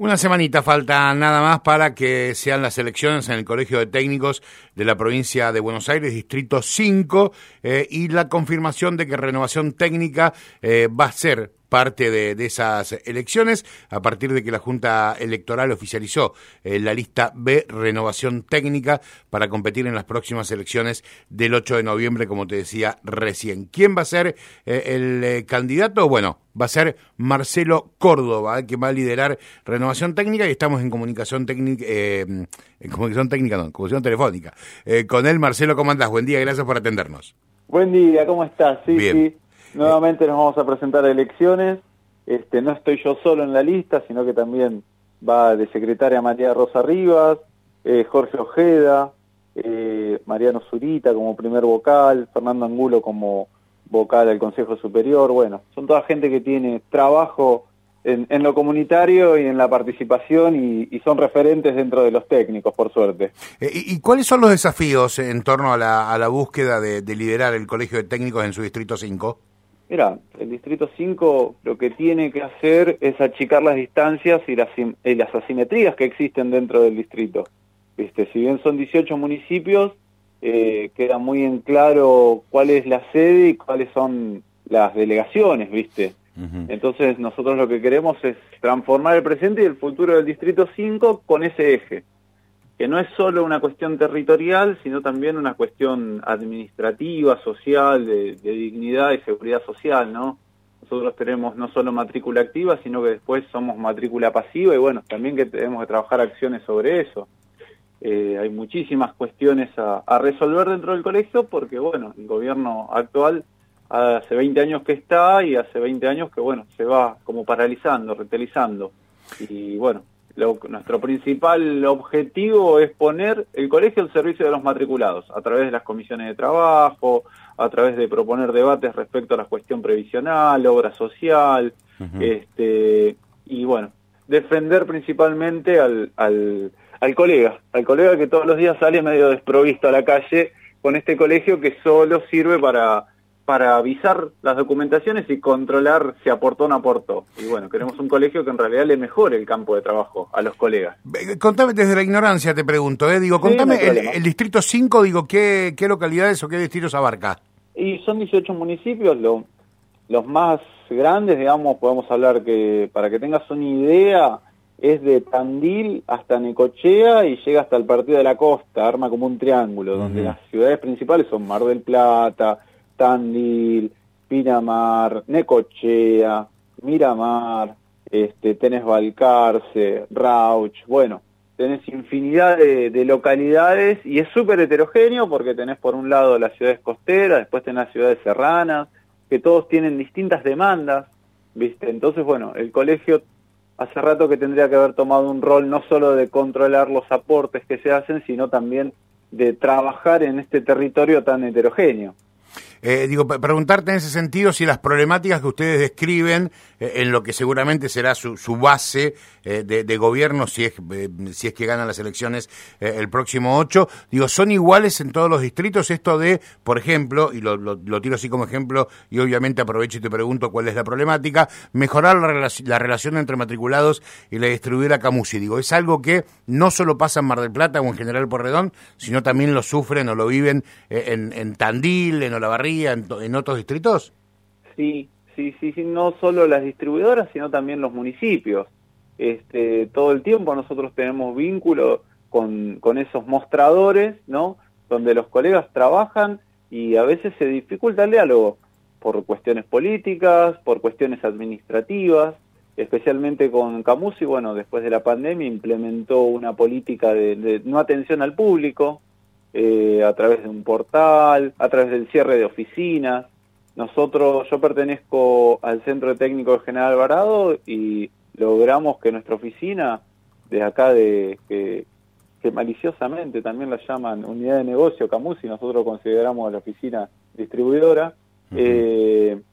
Una semanita falta nada más para que sean las elecciones en el Colegio de Técnicos de la provincia de Buenos Aires, Distrito 5, y la confirmación de que Renovación Técnica va a ser parte de esas elecciones a partir de que la Junta Electoral oficializó la lista B, Renovación Técnica, para competir en las próximas elecciones del 8 de noviembre, como te decía recién. ¿Quién va a ser el candidato? Bueno, va a ser Marcelo Córdoba, que va a liderar Renovación Técnica, y estamos en comunicación técnica, comunicación telefónica. Con él, Marcelo, ¿cómo andás? Buen día, gracias por atendernos. Buen día, ¿cómo estás? Sí, bien. Sí. Nuevamente nos vamos a presentar a elecciones. No estoy yo solo en la lista, sino que también va de secretaria María Rosa Rivas, Jorge Ojeda, Mariano Zurita como primer vocal, Fernando Angulo como vocal al Consejo Superior. Bueno, son toda gente que tiene trabajo en lo comunitario y en la participación y son referentes dentro de los técnicos, por suerte. ¿Y cuáles son los desafíos en torno a la búsqueda de liderar el Colegio de Técnicos en su Distrito 5? Mira, el Distrito 5 lo que tiene que hacer es achicar las distancias y las asimetrías que existen dentro del distrito. Si bien son 18 municipios, queda muy en claro cuál es la sede y cuáles son las delegaciones, ¿viste? Uh-huh. Entonces nosotros lo que queremos es transformar el presente y el futuro del Distrito 5 con ese eje, que no es solo una cuestión territorial, sino también una cuestión administrativa, social, de dignidad y seguridad social, ¿no? Nosotros tenemos no solo matrícula activa, sino que después somos matrícula pasiva, y bueno, también que tenemos que trabajar acciones sobre eso. Hay muchísimas cuestiones a resolver dentro del colegio, porque bueno, el gobierno actual hace 20 años que está, y hace 20 años que bueno, se va como paralizando, retelizando, y bueno, nuestro principal objetivo es poner el colegio al servicio de los matriculados, a través de las comisiones de trabajo, a través de proponer debates respecto a la cuestión previsional, obra social, uh-huh. Y bueno, defender principalmente al colega que todos los días sale medio desprovisto a la calle con este colegio que solo sirve para avisar las documentaciones y controlar si aportó o no aportó. Y bueno, queremos un colegio que en realidad le mejore el campo de trabajo a los colegas. Contame, desde la ignorancia te pregunto, contame, sí, el Distrito 5, ¿qué localidades o qué distritos abarca? Y son 18 municipios, los más grandes, digamos, podemos hablar que, para que tengas una idea, es de Tandil hasta Necochea y llega hasta el Partido de la Costa, arma como un triángulo, uh-huh. Donde las ciudades principales son Mar del Plata, Tandil, Pinamar, Necochea, Miramar, tenés Balcarce, Rauch, bueno, tenés infinidad de localidades, y es súper heterogéneo porque tenés por un lado las ciudades costeras, después tenés las ciudades serranas, que todos tienen distintas demandas, ¿viste? Entonces, bueno, el colegio hace rato que tendría que haber tomado un rol no solo de controlar los aportes que se hacen, sino también de trabajar en este territorio tan heterogéneo. Preguntarte en ese sentido si las problemáticas que ustedes describen, en lo que seguramente será su base de gobierno, si es que ganan las elecciones el próximo 8, son iguales en todos los distritos. Esto de, por ejemplo, y lo tiro así como ejemplo, y obviamente aprovecho y te pregunto cuál es la problemática, mejorar la relación entre matriculados y la distribuidora Camusi. ¿Es algo que no solo pasa en Mar del Plata o en General Porredón, sino también lo sufren o lo viven en Tandil, en Olavarría, en otros distritos? Sí, no solo las distribuidoras, sino también los municipios. Todo el tiempo nosotros tenemos vínculo con esos mostradores, ¿no? Donde los colegas trabajan y a veces se dificulta el diálogo por cuestiones políticas, por cuestiones administrativas, especialmente con Camusi. Bueno, después de la pandemia implementó una política de no atención al público, a través de un portal, a través del cierre de oficinas. Yo pertenezco al Centro Técnico de General Alvarado y logramos que nuestra oficina, de acá que maliciosamente también la llaman unidad de negocio Camusi, nosotros consideramos a la oficina distribuidora, uh-huh.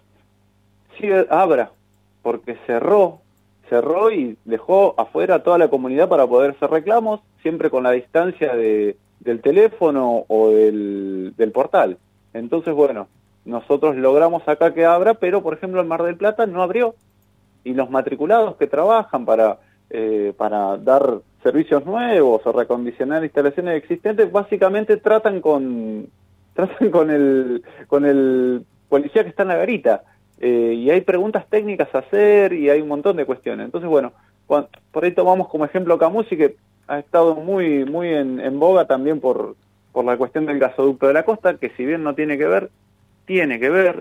Sí abra, porque cerró y dejó afuera a toda la comunidad para poder hacer reclamos, siempre con la distancia del teléfono o del portal. Entonces, bueno, nosotros logramos acá que abra, pero por ejemplo en Mar del Plata no abrió, y los matriculados que trabajan para para dar servicios nuevos o recondicionar instalaciones existentes, básicamente tratan con el policía que está en la garita. Y hay preguntas técnicas a hacer y hay un montón de cuestiones. Entonces, bueno, por ahí tomamos como ejemplo Camusi, que ha estado muy en boga también por la cuestión del gasoducto de la costa, que si bien no tiene que ver, tiene que ver.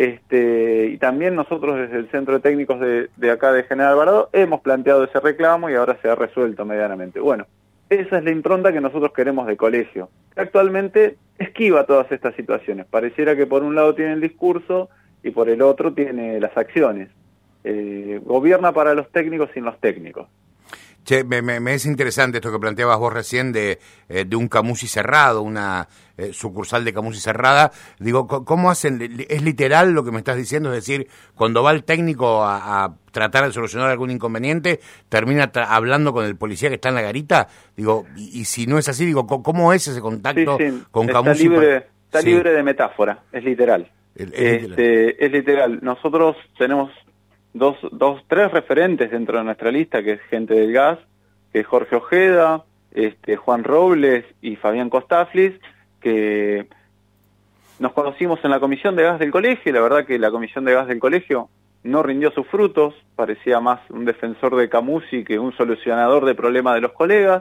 Y también nosotros desde el Centro de Técnicos de acá de General Alvarado hemos planteado ese reclamo y ahora se ha resuelto medianamente. Bueno, esa es la impronta que nosotros queremos de colegio. Actualmente esquiva todas estas situaciones. Pareciera que por un lado tiene el discurso y por el otro tiene las acciones. Gobierna para los técnicos sin los técnicos. Che, me es interesante esto que planteabas vos recién de un Camusi cerrado, una sucursal de Camusi cerrada. Digo, ¿cómo hacen? ¿Es literal lo que me estás diciendo? Es decir, cuando va el técnico a tratar de solucionar algún inconveniente, termina hablando con el policía que está en la garita. Digo, y si no es así, digo, ¿cómo es ese contacto con Camusi? Está libre de metáfora, es literal. Es literal. Nosotros tenemos tres referentes dentro de nuestra lista, que es gente del gas, que es Jorge Ojeda, Juan Robles y Fabián Costaflis, que nos conocimos en la comisión de gas del colegio, y la verdad que la comisión de gas del colegio no rindió sus frutos, parecía más un defensor de Camusi que un solucionador de problemas de los colegas.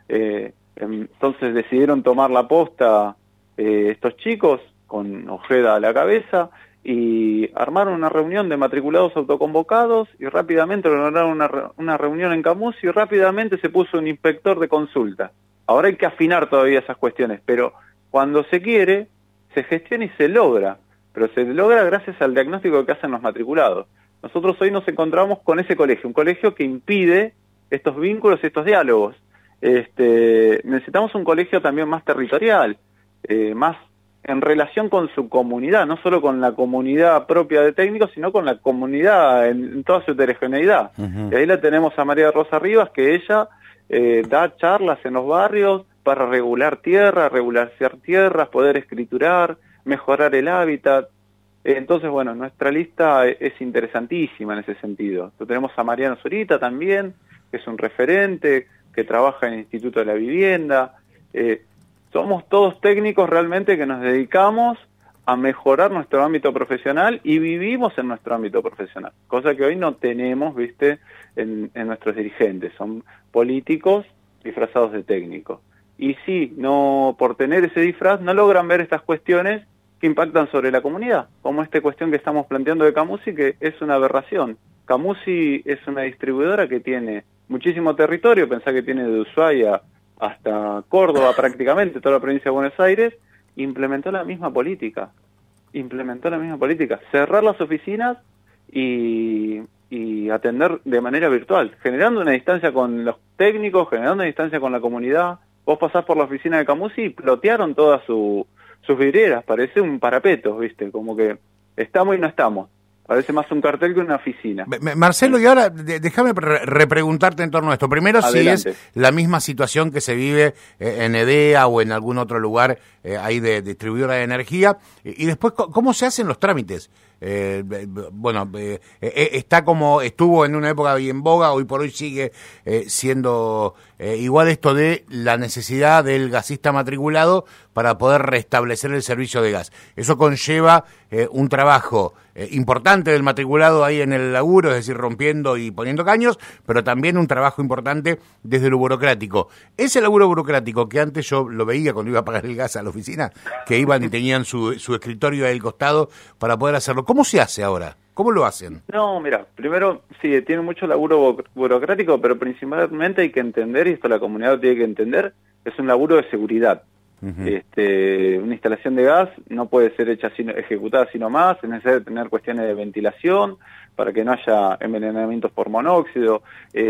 Entonces decidieron tomar la posta estos chicos, con Ojeda a la cabeza, y armaron una reunión de matriculados autoconvocados y rápidamente lograron una reunión en Camusi y rápidamente se puso un inspector de consulta. Ahora hay que afinar todavía esas cuestiones, pero cuando se quiere, se gestiona y se logra, pero se logra gracias al diagnóstico que hacen los matriculados. Nosotros hoy nos encontramos con ese colegio, un colegio que impide estos vínculos y estos diálogos. Necesitamos un colegio también más territorial, más en relación con su comunidad, no solo con la comunidad propia de técnicos, sino con la comunidad en toda su heterogeneidad. Y ahí la tenemos a María Rosa Rivas, que ella da charlas en los barrios para regular tierra, regularizar tierras, poder escriturar, mejorar el hábitat. Entonces, bueno, nuestra lista es interesantísima en ese sentido. Entonces, tenemos a Mariano Zurita también, que es un referente, que trabaja en el Instituto de la Vivienda. Somos todos técnicos realmente que nos dedicamos a mejorar nuestro ámbito profesional y vivimos en nuestro ámbito profesional, cosa que hoy no tenemos, viste, en nuestros dirigentes. Son políticos disfrazados de técnicos. Y sí, no, por tener ese disfraz no logran ver estas cuestiones que impactan sobre la comunidad, como esta cuestión que estamos planteando de Camusi, que es una aberración. Camusi es una distribuidora que tiene muchísimo territorio, pensá que tiene de Ushuaia hasta Córdoba prácticamente, toda la provincia de Buenos Aires, implementó la misma política, cerrar las oficinas y atender de manera virtual, generando una distancia con los técnicos, generando una distancia con la comunidad. Vos pasás por la oficina de Camusi y plotearon todas sus vidrieras, parece un parapeto, viste, como que estamos y no estamos. Parece más un cartel que una oficina. Marcelo, y ahora déjame repreguntarte en torno a esto. Primero, adelante. Si es la misma situación que se vive en EDEA o en algún otro lugar ahí de distribuidora de energía. Y después, ¿cómo se hacen los trámites? Está como estuvo en una época bien en boga, hoy por hoy sigue siendo igual esto de la necesidad del gasista matriculado para poder restablecer el servicio de gas. Eso conlleva un trabajo importante del matriculado ahí en el laburo, es decir, rompiendo y poniendo caños, pero también un trabajo importante desde lo burocrático. Ese laburo burocrático que antes yo lo veía cuando iba a pagar el gas a la oficina, que iban y tenían su escritorio ahí al costado para poder hacerlo. ¿Cómo se hace ahora? ¿Cómo lo hacen? No, mira, primero sí, tiene mucho laburo burocrático, pero principalmente hay que entender, y esto la comunidad tiene que entender, es un laburo de seguridad. Una instalación de gas no puede ser ejecutada así nomás, es necesario tener cuestiones de ventilación para que no haya envenenamientos por monóxido,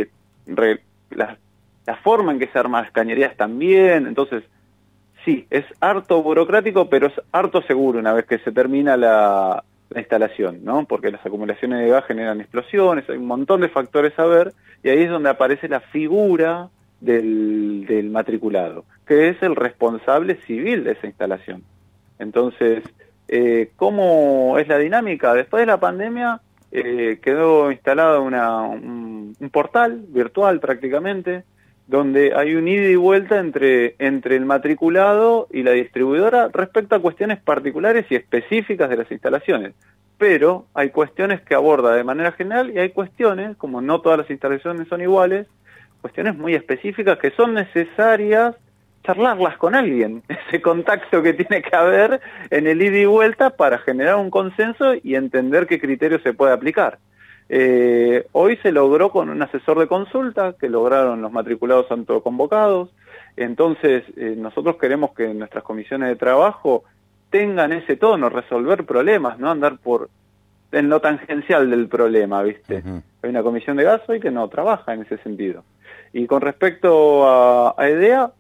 la forma en que se arman las cañerías también. Entonces sí, es harto burocrático, pero es harto seguro una vez que se termina la instalación, ¿no? Porque las acumulaciones de gas generan explosiones, hay un montón de factores a ver, y ahí es donde aparece la figura del matriculado, que es el responsable civil de esa instalación. Entonces, ¿cómo es la dinámica? Después de la pandemia, quedó instalado un portal virtual prácticamente, donde hay un ida y vuelta entre el matriculado y la distribuidora respecto a cuestiones particulares y específicas de las instalaciones. Pero hay cuestiones que aborda de manera general y hay cuestiones, como no todas las instalaciones son iguales, cuestiones muy específicas que son necesarias charlarlas con alguien, ese contacto que tiene que haber en el ida y vuelta para generar un consenso y entender qué criterio se puede aplicar. Hoy se logró con un asesor de consulta que lograron los matriculados autoconvocados, entonces nosotros queremos que nuestras comisiones de trabajo tengan ese tono, resolver problemas, no andar en lo tangencial del problema, ¿viste? Uh-huh. Hay una comisión de gas hoy que no trabaja en ese sentido. Y con respecto a EDEA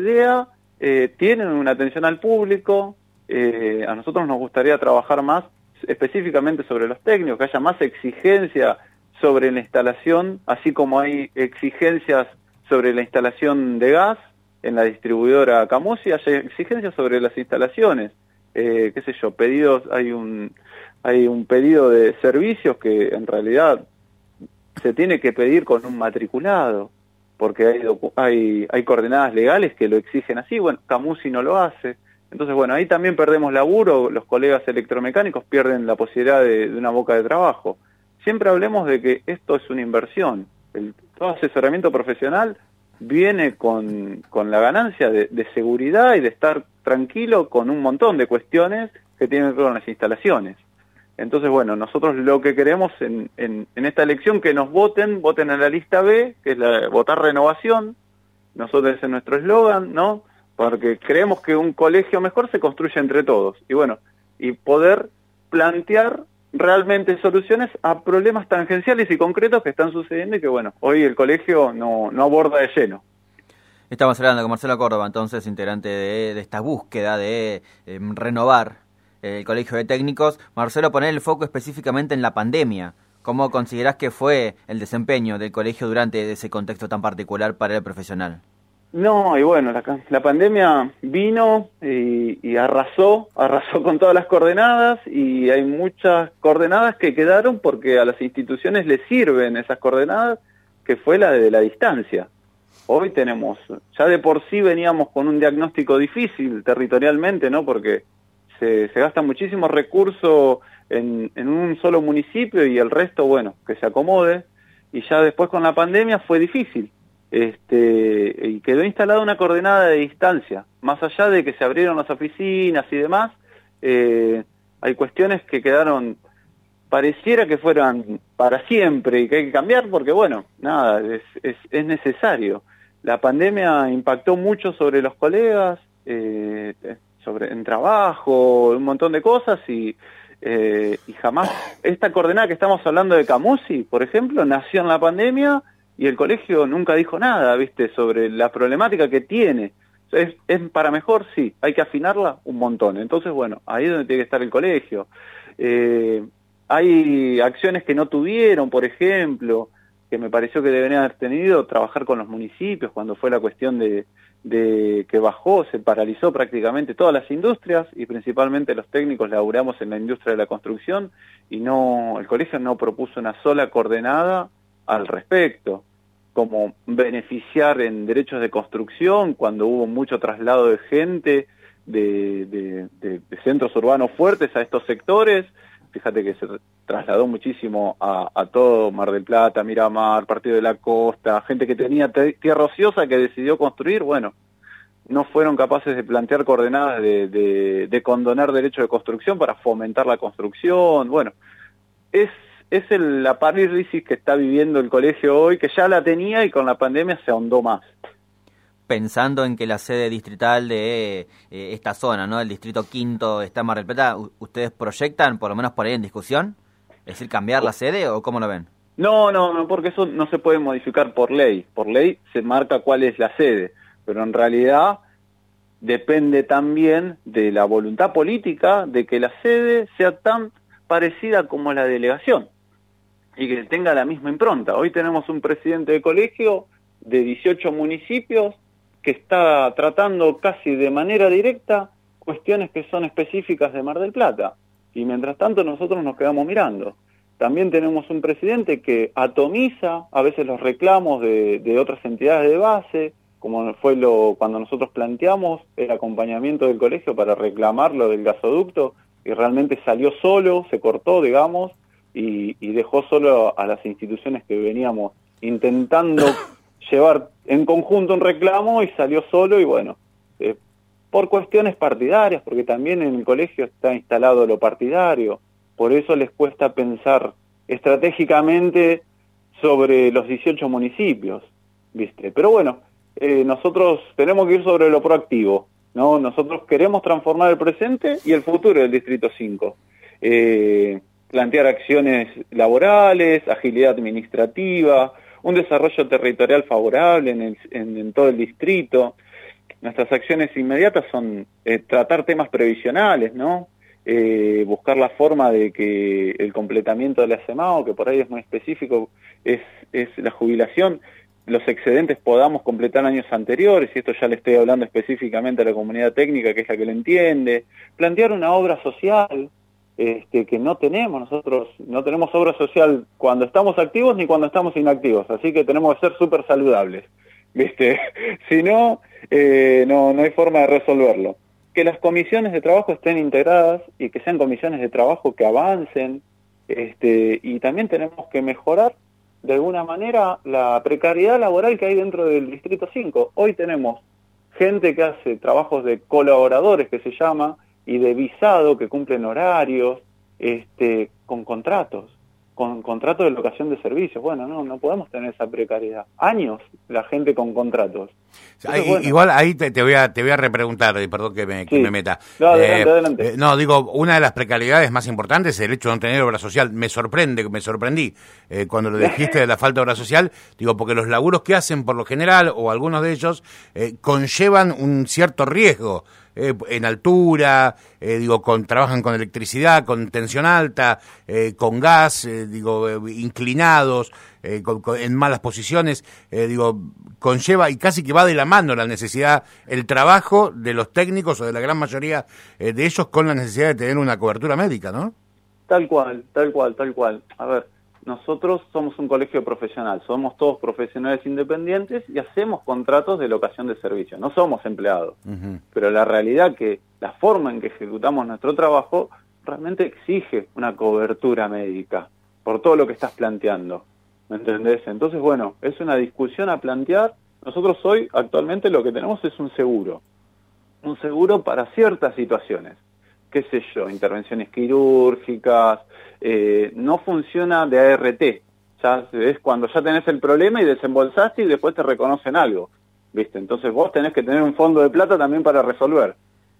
tienen una atención al público, a nosotros nos gustaría trabajar más específicamente sobre los técnicos, que haya más exigencia sobre la instalación, así como hay exigencias sobre la instalación de gas en la distribuidora Camusi, hay exigencias sobre las instalaciones, qué sé yo, pedidos, hay un pedido de servicios que en realidad se tiene que pedir con un matriculado, porque hay coordenadas legales que lo exigen así, bueno, Camusi no lo hace. Entonces, bueno, ahí también perdemos laburo, los colegas electromecánicos pierden la posibilidad de una boca de trabajo. Siempre hablemos de que esto es una inversión. Todo asesoramiento profesional viene con la ganancia de seguridad y de estar tranquilo con un montón de cuestiones que tienen que ver con las instalaciones. Entonces, bueno, nosotros lo que queremos en esta elección que nos voten en la lista B, que es votar renovación. Nosotros ese es nuestro eslogan, ¿no? Porque creemos que un colegio mejor se construye entre todos. Y bueno, y poder plantear realmente soluciones a problemas tangenciales y concretos que están sucediendo y que, bueno, hoy el colegio no aborda de lleno. Estamos hablando con Marcelo Córdoba, entonces, integrante de esta búsqueda de renovar el Colegio de Técnicos. Marcelo, poner el foco específicamente en la pandemia. ¿Cómo considerás que fue el desempeño del colegio durante ese contexto tan particular para el profesional? No, y bueno, la pandemia vino y arrasó con todas las coordenadas, y hay muchas coordenadas que quedaron porque a las instituciones les sirven esas coordenadas, que fue la de la distancia. Hoy tenemos, ya de por sí veníamos con un diagnóstico difícil territorialmente, ¿no? Porque se gasta muchísimo recurso en un solo municipio y el resto, bueno, que se acomode, y ya después con la pandemia fue difícil. Y quedó instalada una coordenada de distancia, más allá de que se abrieron las oficinas y demás, hay cuestiones que quedaron, pareciera que fueran para siempre y que hay que cambiar porque, bueno, nada, es necesario. La pandemia impactó mucho sobre los colegas, en trabajo, un montón de cosas, y jamás, esta coordenada que estamos hablando de Camusi, por ejemplo, nació en la pandemia, y el colegio nunca dijo nada, ¿viste?, sobre la problemática que tiene. ¿Es para mejor? Sí, hay que afinarla un montón. Entonces, bueno, ahí es donde tiene que estar el colegio. Hay acciones que no tuvieron, por ejemplo, que me pareció que deberían haber tenido, trabajar con los municipios cuando fue la cuestión de que bajó, se paralizó prácticamente todas las industrias, y principalmente los técnicos laburamos en la industria de la construcción, y el colegio no propuso una sola coordenada al respecto, como beneficiar en derechos de construcción cuando hubo mucho traslado de gente de centros urbanos fuertes a estos sectores. Fíjate que se trasladó muchísimo a todo Mar del Plata, Miramar, Partido de la Costa, gente que tenía tierra ociosa que decidió construir. Bueno, no fueron capaces de plantear coordenadas de condonar derechos de construcción para fomentar la construcción. Bueno, es la parálisis que está viviendo el colegio hoy, que ya la tenía y con la pandemia se ahondó más. Pensando en que la sede distrital de esta zona, ¿no?, el distrito quinto está en Mar del Plata, ¿ustedes proyectan, por lo menos por ahí en discusión, es decir, cambiar la sede o cómo lo ven? No, porque eso no se puede modificar por ley. Por ley se marca cuál es la sede, pero en realidad depende también de la voluntad política de que la sede sea tan parecida como la delegación y que tenga la misma impronta. Hoy tenemos un presidente de colegio de 18 municipios que está tratando casi de manera directa cuestiones que son específicas de Mar del Plata, y mientras tanto nosotros nos quedamos mirando. también tenemos un presidente que atomiza a veces los reclamos de otras entidades de base, como fue cuando nosotros planteamos el acompañamiento del colegio para reclamar lo del gasoducto, y realmente salió solo, se cortó, digamos, y dejó solo a las instituciones que veníamos intentando llevar en conjunto un reclamo, y salió solo, y bueno, por cuestiones partidarias, porque también en el colegio está instalado lo partidario, por eso les cuesta pensar estratégicamente sobre los 18 municipios, ¿viste? Pero bueno, nosotros tenemos que ir sobre lo proactivo, ¿no? Nosotros queremos transformar el presente y el futuro del Distrito 5. Plantear acciones laborales, agilidad administrativa, un desarrollo territorial favorable en todo el distrito. Nuestras acciones inmediatas son tratar temas previsionales, ¿no? Buscar la forma de que el completamiento de la SEMAO, que por ahí es muy específico, es la jubilación, los excedentes podamos completar años anteriores, y esto ya le estoy hablando específicamente a la comunidad técnica, que es la que lo entiende. Plantear una obra social, que no tenemos. Nosotros no tenemos obra social cuando estamos activos ni cuando estamos inactivos, así que tenemos que ser súper saludables, ¿viste? Si no, no hay forma de resolverlo. Que las comisiones de trabajo estén integradas y que sean comisiones de trabajo que avancen, y también tenemos que mejorar de alguna manera la precariedad laboral que hay dentro del Distrito 5. Hoy tenemos gente que hace trabajos de colaboradores, que se llama, y de visado, que cumplen horarios, con contratos de locación de servicios. Bueno, no podemos tener esa precariedad. Años la gente con contratos. Entonces, bueno. Igual ahí te voy a repreguntar, perdón que me meta. No, adelante. No, digo, una de las precariedades más importantes es el hecho de no tener obra social. Me sorprendí cuando lo dijiste de la falta de obra social, digo, porque los laburos que hacen por lo general, o algunos de ellos, conllevan un cierto riesgo. En altura, trabajan con electricidad, con tensión alta, con gas, inclinados, en malas posiciones, conlleva y casi que va de la mano la necesidad, el trabajo de los técnicos o de la gran mayoría de ellos con la necesidad de tener una cobertura médica, ¿no? Tal cual. A ver, nosotros somos un colegio profesional, somos todos profesionales independientes y hacemos contratos de locación de servicios, no somos empleados. Uh-huh. Pero la realidad que la forma en que ejecutamos nuestro trabajo realmente exige una cobertura médica por todo lo que estás planteando, ¿me entendés? Entonces, bueno, es una discusión a plantear. Nosotros hoy, actualmente, lo que tenemos es un seguro para ciertas situaciones. Qué sé yo, intervenciones quirúrgicas, no funciona de ART, ya es cuando ya tenés el problema y desembolsaste y después te reconocen algo, ¿viste? Entonces vos tenés que tener un fondo de plata también para resolver.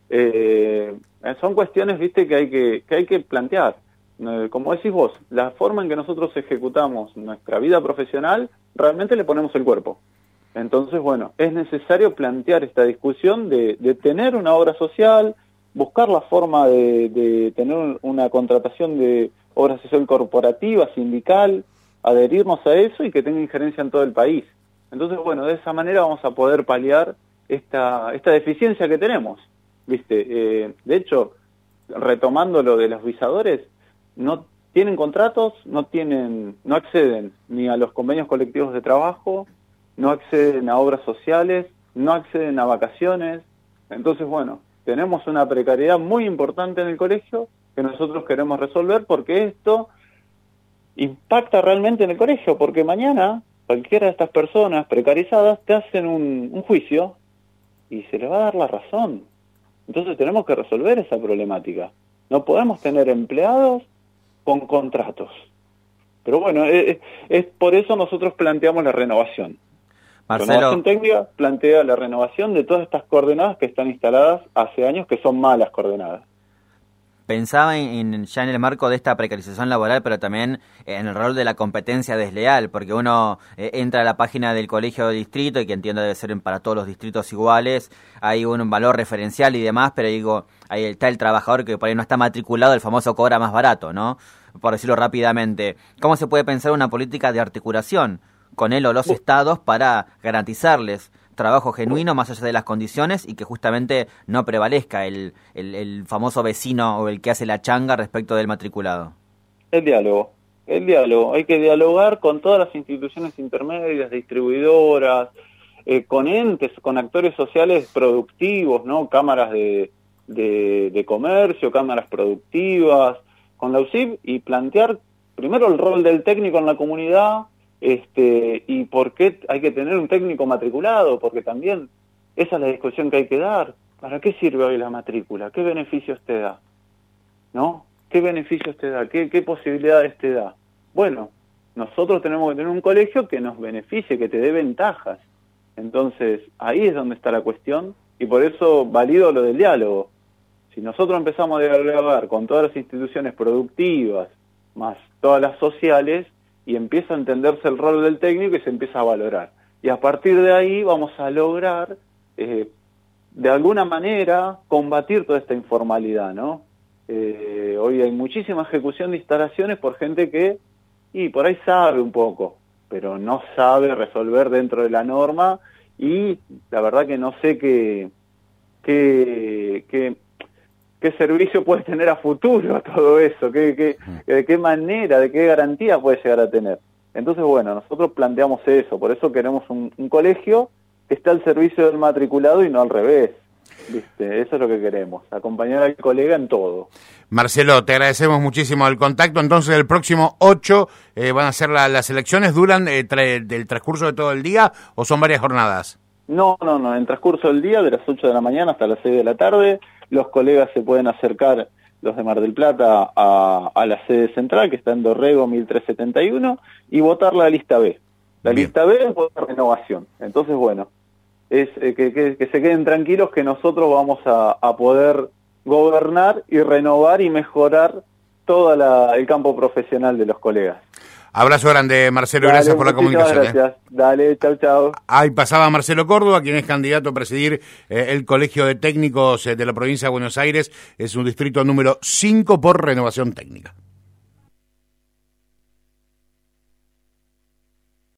Son cuestiones, ¿viste?, que hay que plantear. Como decís vos, la forma en que nosotros ejecutamos nuestra vida profesional, realmente le ponemos el cuerpo. Entonces, bueno, es necesario plantear esta discusión de tener una obra social, buscar la forma de tener una contratación de obra social corporativa, sindical, adherirnos a eso y que tenga injerencia en todo el país. Entonces, bueno, de esa manera vamos a poder paliar esta deficiencia que tenemos, ¿viste? De hecho, retomando lo de los visadores, no tienen contratos, no acceden ni a los convenios colectivos de trabajo, no acceden a obras sociales, no acceden a vacaciones. Entonces, bueno, tenemos una precariedad muy importante en el colegio que nosotros queremos resolver, porque esto impacta realmente en el colegio, porque mañana cualquiera de estas personas precarizadas te hacen un juicio y se le va a dar la razón. Entonces tenemos que resolver esa problemática. No podemos tener empleados con contratos. Pero bueno, es por eso nosotros planteamos la renovación. Marcelo. Renovación técnica plantea la renovación de todas estas coordenadas que están instaladas hace años, que son malas coordenadas. Pensaba ya en el marco de esta precarización laboral, pero también en el rol de la competencia desleal, porque uno entra a la página del colegio de distrito, y que entiendo debe ser para todos los distritos iguales, hay un valor referencial y demás, pero ahí está el trabajador que por ahí no está matriculado, el famoso cobra más barato, ¿no? Por decirlo rápidamente. ¿Cómo se puede pensar una política de articulación con él o los estados para garantizarles trabajo genuino más allá de las condiciones y que justamente no prevalezca el famoso vecino o el que hace la changa respecto del matriculado? El diálogo. el diálogo. Hay que dialogar con todas las instituciones intermedias, distribuidoras, con entes, con actores sociales productivos, ¿no? Cámaras de comercio, cámaras productivas, con la UCIP, y plantear primero el rol del técnico en la comunidad, y por qué hay que tener un técnico matriculado, porque también esa es la discusión que hay que dar. ¿Para qué sirve hoy la matrícula? ¿Qué beneficios te da? ¿No? ¿Qué beneficios te da? ¿Qué posibilidades te da? Bueno, nosotros tenemos que tener un colegio que nos beneficie, que te dé ventajas. Entonces, ahí es donde está la cuestión, y por eso valido lo del diálogo. Si nosotros empezamos a dialogar con todas las instituciones productivas, más todas las sociales, y empieza a entenderse el rol del técnico y se empieza a valorar. Y a partir de ahí vamos a lograr, de alguna manera, combatir toda esta informalidad, ¿no? Hoy hay muchísima ejecución de instalaciones por gente que, y por ahí sabe un poco, pero no sabe resolver dentro de la norma, y la verdad que no sé qué servicio puede tener a futuro todo eso, de qué manera, de qué garantía puede llegar a tener. Entonces, bueno, nosotros planteamos eso, por eso queremos un colegio que esté al servicio del matriculado y no al revés. ¿Viste? Eso es lo que queremos, acompañar al colega en todo. Marcelo, te agradecemos muchísimo el contacto. Entonces, el próximo 8 van a ser las elecciones. ¿Duran del transcurso de todo el día o son varias jornadas? No, en el transcurso del día, de las 8 de la mañana hasta las 6 de la tarde, los colegas se pueden acercar, los de Mar del Plata, a la sede central, que está en Dorrego 1371, y votar la lista B. La Bien. Lista B es votar renovación. Entonces, bueno, es que se queden tranquilos que nosotros vamos a poder gobernar y renovar y mejorar todo el campo profesional de los colegas. Abrazo grande, Marcelo, y gracias por la comunicación. Gracias. Dale, chau. Ahí pasaba Marcelo Córdoba, quien es candidato a presidir el Colegio de Técnicos de la provincia de Buenos Aires. Es un distrito número 5 por renovación técnica.